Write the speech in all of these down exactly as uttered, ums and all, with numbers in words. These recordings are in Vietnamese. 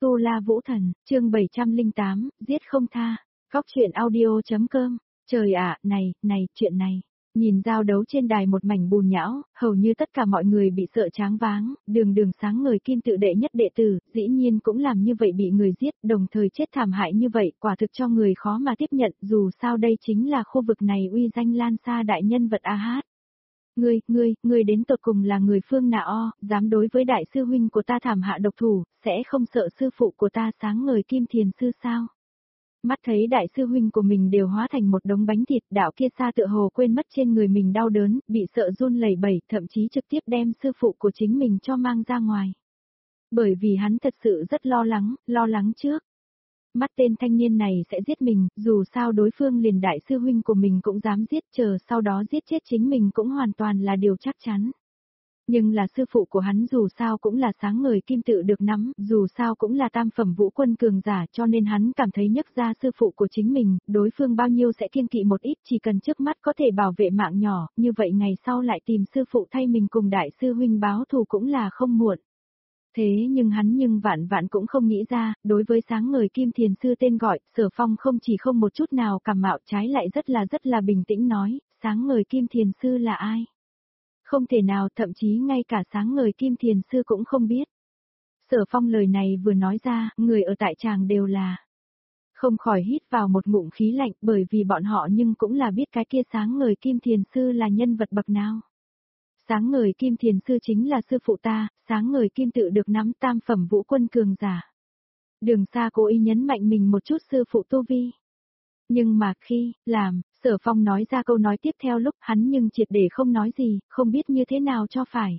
Tu La Vũ Thần, chương bảy trăm lẻ tám, giết không tha. Góc truyện audio.com. Trời ạ, này, này, chuyện này. Nhìn giao đấu trên đài một mảnh bùn nhão, hầu như tất cả mọi người bị sợ choáng váng, đường đường sáng ngời kim tự đệ nhất đệ tử, dĩ nhiên cũng làm như vậy bị người giết, đồng thời chết thảm hại như vậy, quả thực cho người khó mà tiếp nhận, dù sao đây chính là khu vực này uy danh lan xa đại nhân vật A Hát. Ngươi, ngươi, ngươi đến tột cùng là người phương nào o, dám đối với đại sư huynh của ta thảm hạ độc thủ, sẽ không sợ sư phụ của ta sáng ngời kim thiền sư sao? Mắt thấy đại sư huynh của mình đều hóa thành một đống bánh thịt, đạo kia xa tựa hồ quên mất trên người mình đau đớn, bị sợ run lẩy bẩy, thậm chí trực tiếp đem sư phụ của chính mình cho mang ra ngoài. Bởi vì hắn thật sự rất lo lắng, lo lắng trước. Mắt tên thanh niên này sẽ giết mình, dù sao đối phương liền đại sư huynh của mình cũng dám giết, chờ sau đó giết chết chính mình cũng hoàn toàn là điều chắc chắn. Nhưng là sư phụ của hắn dù sao cũng là sáng ngời kim tự được nắm, dù sao cũng là tam phẩm vũ quân cường giả, cho nên hắn cảm thấy nhấc ra sư phụ của chính mình, đối phương bao nhiêu sẽ kiêng kỵ một ít, chỉ cần trước mắt có thể bảo vệ mạng nhỏ, như vậy ngày sau lại tìm sư phụ thay mình cùng đại sư huynh báo thù cũng là không muộn. Thế nhưng hắn nhưng vạn vạn cũng không nghĩ ra, đối với sáng ngời kim thiền sư tên gọi, Sở Phong không chỉ không một chút nào cảm mạo, trái lại rất là rất là bình tĩnh nói, sáng ngời kim thiền sư là ai? Không thể nào, thậm chí ngay cả sáng ngời kim thiền sư cũng không biết. Sở Phong lời này vừa nói ra, người ở tại tràng đều là không khỏi hít vào một ngụm khí lạnh, bởi vì bọn họ nhưng cũng là biết cái kia sáng ngời kim thiền sư là nhân vật bậc nào. Sáng ngời kim thiền sư chính là sư phụ ta, sáng ngời kim tự được nắm tam phẩm vũ quân cường giả. Đường Sa cố ý nhấn mạnh mình một chút sư phụ tu vi. Nhưng mà khi, làm, Sở Phong nói ra câu nói tiếp theo lúc hắn nhưng triệt để không nói gì, không biết như thế nào cho phải.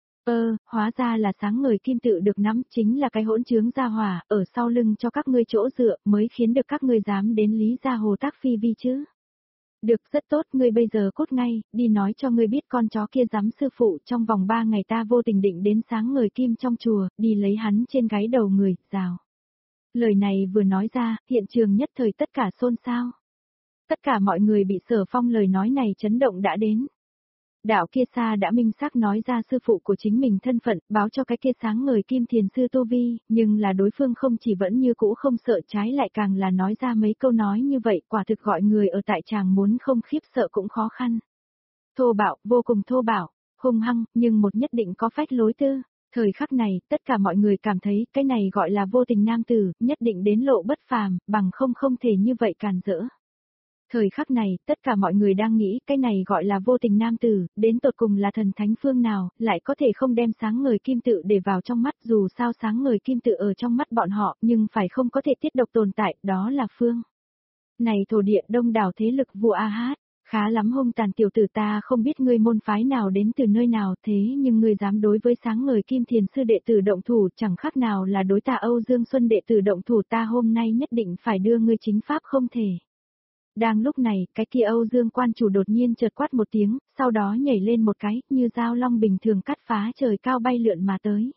Ơ, hóa ra là sáng ngời kim tự được nắm chính là cái hỗn trướng gia hỏa, ở sau lưng cho các ngươi chỗ dựa mới khiến được các ngươi dám đến Lý Gia Hồ tác phi vi chứ. Được, rất tốt, ngươi bây giờ cút ngay, đi nói cho ngươi biết con chó kia dám sư phụ, trong vòng ba ngày ta vô tình định đến sáng ngời kim trong chùa, đi lấy hắn trên gáy đầu người, rào. Lời này vừa nói ra, hiện trường nhất thời tất cả xôn xao. Tất cả mọi người bị Sở Phong lời nói này chấn động đã đến. Đạo kia xa đã minh xác nói ra sư phụ của chính mình thân phận, báo cho cái kia sáng ngời kim thiền sư tu vi, nhưng là đối phương không chỉ vẫn như cũ không sợ, trái lại càng là nói ra mấy câu nói như vậy, quả thực gọi người ở tại tràng muốn không khiếp sợ cũng khó khăn. Thô bạo, vô cùng thô bạo, hung hăng, nhưng một nhất định có phách lối tư. Thời khắc này, tất cả mọi người cảm thấy cái này gọi là vô tình nam tử, nhất định đến lộ bất phàm, bằng không không thể như vậy càn rỡ. Thời khắc này, tất cả mọi người đang nghĩ cái này gọi là vô tình nam tử, đến tột cùng là thần thánh phương nào, lại có thể không đem sáng ngời kim tự để vào trong mắt, dù sao sáng ngời kim tự ở trong mắt bọn họ, nhưng phải không có thể tiết độc tồn tại, đó là phương. Này thổ địa đông đảo thế lực vua A Hát, khá lắm hung tàn tiểu tử, ta không biết ngươi môn phái nào đến từ nơi nào, thế nhưng ngươi dám đối với sáng ngời kim thiền sư đệ tử động thủ, chẳng khác nào là đối ta Âu Dương Xuân đệ tử động thủ, ta hôm nay nhất định phải đưa ngươi chính pháp không thể. Đang lúc này, cái kia Âu Dương quan chủ đột nhiên chợt quát một tiếng, sau đó nhảy lên một cái, như dao long bình thường cắt phá trời cao bay lượn mà tới.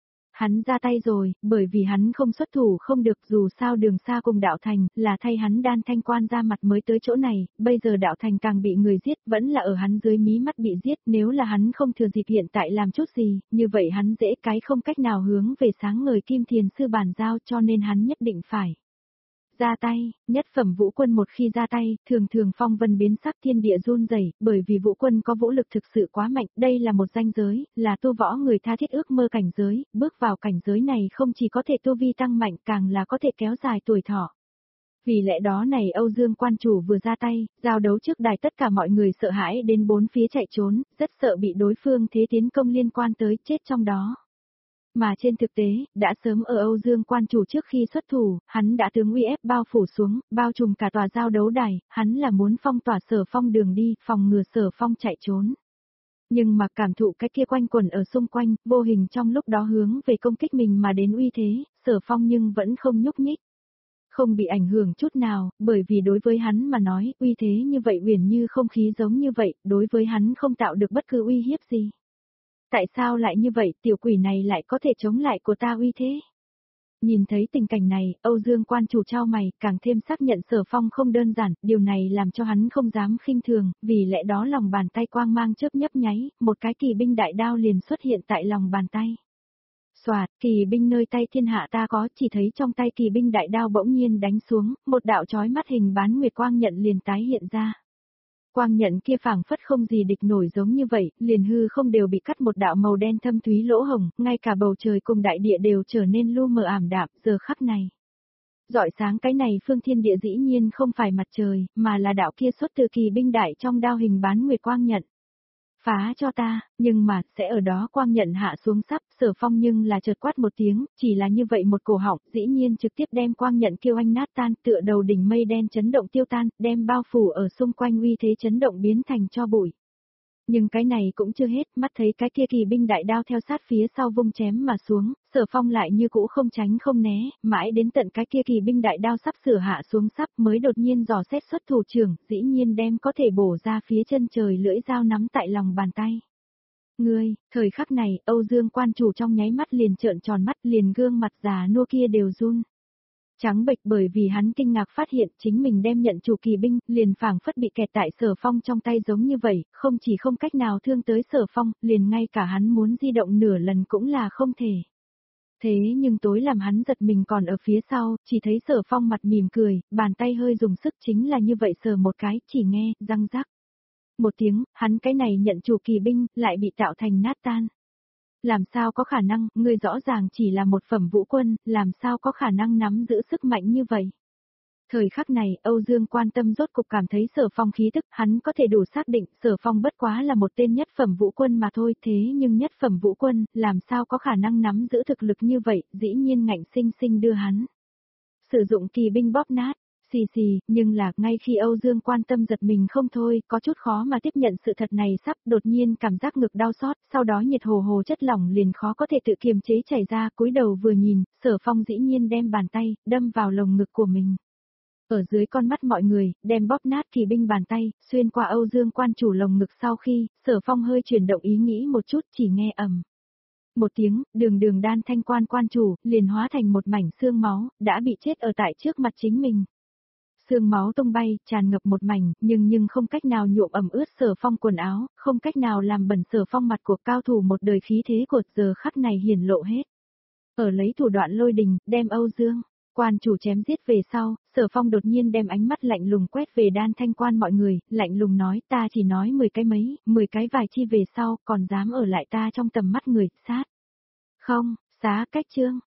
Hắn ra tay rồi, bởi vì hắn không xuất thủ không được, dù sao Đường Sa cùng Đạo Thành, là thay hắn Đan Thanh Quan ra mặt mới tới chỗ này, bây giờ Đạo Thành càng bị người giết, vẫn là ở hắn dưới mí mắt bị giết, nếu là hắn không thừa dịp hiện tại làm chút gì, như vậy hắn dễ cái không cách nào hướng về sáng ngời kim thiền sư bàn giao, cho nên hắn nhất định phải ra tay. Nhất phẩm vũ quân một khi ra tay, thường thường phong vân biến sắc, thiên địa run rẩy, bởi vì vũ quân có vũ lực thực sự quá mạnh, đây là một danh giới, là tu võ người tha thiết ước mơ cảnh giới, bước vào cảnh giới này không chỉ có thể tu vi tăng mạnh, càng là có thể kéo dài tuổi thọ. Vì lẽ đó này Âu Dương quan chủ vừa ra tay, giao đấu trước đài tất cả mọi người sợ hãi đến bốn phía chạy trốn, rất sợ bị đối phương thế tiến công liên quan tới chết trong đó. Mà trên thực tế, đã sớm ở Âu Dương quan chủ trước khi xuất thủ, hắn đã tướng uy ép bao phủ xuống, bao trùm cả tòa giao đấu đài, hắn là muốn phong tỏa Sở Phong đường đi, phòng ngừa Sở Phong chạy trốn. Nhưng mà cảm thụ cái kia quanh quẩn ở xung quanh, vô hình trong lúc đó hướng về công kích mình mà đến uy thế, Sở Phong nhưng vẫn không nhúc nhích. Không bị ảnh hưởng chút nào, bởi vì đối với hắn mà nói, uy thế như vậy uyển như không khí giống như vậy, đối với hắn không tạo được bất cứ uy hiếp gì. Tại sao lại như vậy, tiểu quỷ này lại có thể chống lại của ta uy thế? Nhìn thấy tình cảnh này, Âu Dương quan chủ trao mày, càng thêm xác nhận Sở Phong không đơn giản, điều này làm cho hắn không dám khinh thường, vì lẽ đó lòng bàn tay quang mang chớp nhấp nháy, một cái kỳ binh đại đao liền xuất hiện tại lòng bàn tay. Soạt, kỳ binh nơi tay thiên hạ ta có, chỉ thấy trong tay kỳ binh đại đao bỗng nhiên đánh xuống, một đạo chói mắt hình bán nguyệt quang nhận liền tái hiện ra. Quang nhận kia phảng phất không gì địch nổi giống như vậy, liền hư không đều bị cắt một đạo màu đen thâm thúy lỗ hồng, ngay cả bầu trời cùng đại địa đều trở nên lu mờ ảm đạm, giờ khắc này. Rọi sáng cái này phương thiên địa dĩ nhiên không phải mặt trời, mà là đạo kia xuất từ kỳ binh đại trong đao hình bán nguyệt quang nhận. Phá cho ta, nhưng mà, sẽ ở đó quang nhận hạ xuống sắp, Sở Phong nhưng là chợt quát một tiếng, chỉ là như vậy một cổ họng, dĩ nhiên trực tiếp đem quang nhận kêu anh nát tan, tựa đầu đỉnh mây đen chấn động tiêu tan, đem bao phủ ở xung quanh uy thế chấn động biến thành cho bụi. Nhưng cái này cũng chưa hết, mắt thấy cái kia kỳ binh đại đao theo sát phía sau vung chém mà xuống, Sở Phong lại như cũ không tránh không né, mãi đến tận cái kia kỳ binh đại đao sắp sửa hạ xuống sắp mới đột nhiên dò xét xuất thủ trưởng, dĩ nhiên đem có thể bổ ra phía chân trời lưỡi dao nắm tại lòng bàn tay. Ngươi, thời khắc này, Âu Dương quan chủ trong nháy mắt liền trợn tròn mắt, liền gương mặt già nua kia đều run. Trắng bệch bởi vì hắn kinh ngạc phát hiện chính mình đem nhận chủ kỳ binh, liền phảng phất bị kẹt tại Sở Phong trong tay giống như vậy, không chỉ không cách nào thương tới Sở Phong, liền ngay cả hắn muốn di động nửa lần cũng là không thể. Thế nhưng tối làm hắn giật mình còn ở phía sau, chỉ thấy Sở Phong mặt mỉm cười, bàn tay hơi dùng sức chính là như vậy sờ một cái, chỉ nghe, răng rắc. Một tiếng, hắn cái này nhận chủ kỳ binh, lại bị tạo thành nát tan. Làm sao có khả năng, ngươi rõ ràng chỉ là một phẩm vũ quân, làm sao có khả năng nắm giữ sức mạnh như vậy. Thời khắc này, Âu Dương quan tâm rốt cục cảm thấy Sở Phong khí tức, hắn có thể đủ xác định Sở Phong bất quá là một tên nhất phẩm vũ quân mà thôi, thế nhưng nhất phẩm vũ quân, làm sao có khả năng nắm giữ thực lực như vậy, dĩ nhiên ngạnh sinh sinh đưa hắn. Sử dụng kỳ binh bóp nát. Xì xì, nhưng là, ngay khi Âu Dương quan tâm giật mình không thôi, có chút khó mà tiếp nhận sự thật này sắp đột nhiên cảm giác ngực đau xót, sau đó nhiệt hồ hồ chất lỏng liền khó có thể tự kiềm chế chảy ra, cúi đầu vừa nhìn, Sở Phong dĩ nhiên đem bàn tay, đâm vào lồng ngực của mình. Ở dưới con mắt mọi người, đem bóp nát kỳ binh bàn tay, xuyên qua Âu Dương quan chủ lồng ngực sau khi, Sở Phong hơi chuyển động ý nghĩ một chút chỉ nghe ầm. Một tiếng, đường đường đan thanh quan quan chủ, liền hóa thành một mảnh xương máu, đã bị chết ở tại trước mặt chính mình. Sương máu tung bay, tràn ngập một mảnh, nhưng nhưng không cách nào nhuộm ẩm ướt Sở Phong quần áo, không cách nào làm bẩn Sở Phong mặt của cao thủ một đời khí thế của giờ khắc này hiển lộ hết. Ở lấy thủ đoạn lôi đình, đem Âu Dương quan chủ chém giết về sau, Sở Phong đột nhiên đem ánh mắt lạnh lùng quét về đan thanh quan mọi người, lạnh lùng nói ta chỉ nói mười cái mấy, mười cái vài chi về sau, còn dám ở lại ta trong tầm mắt người, sát. Không, xá cách chương.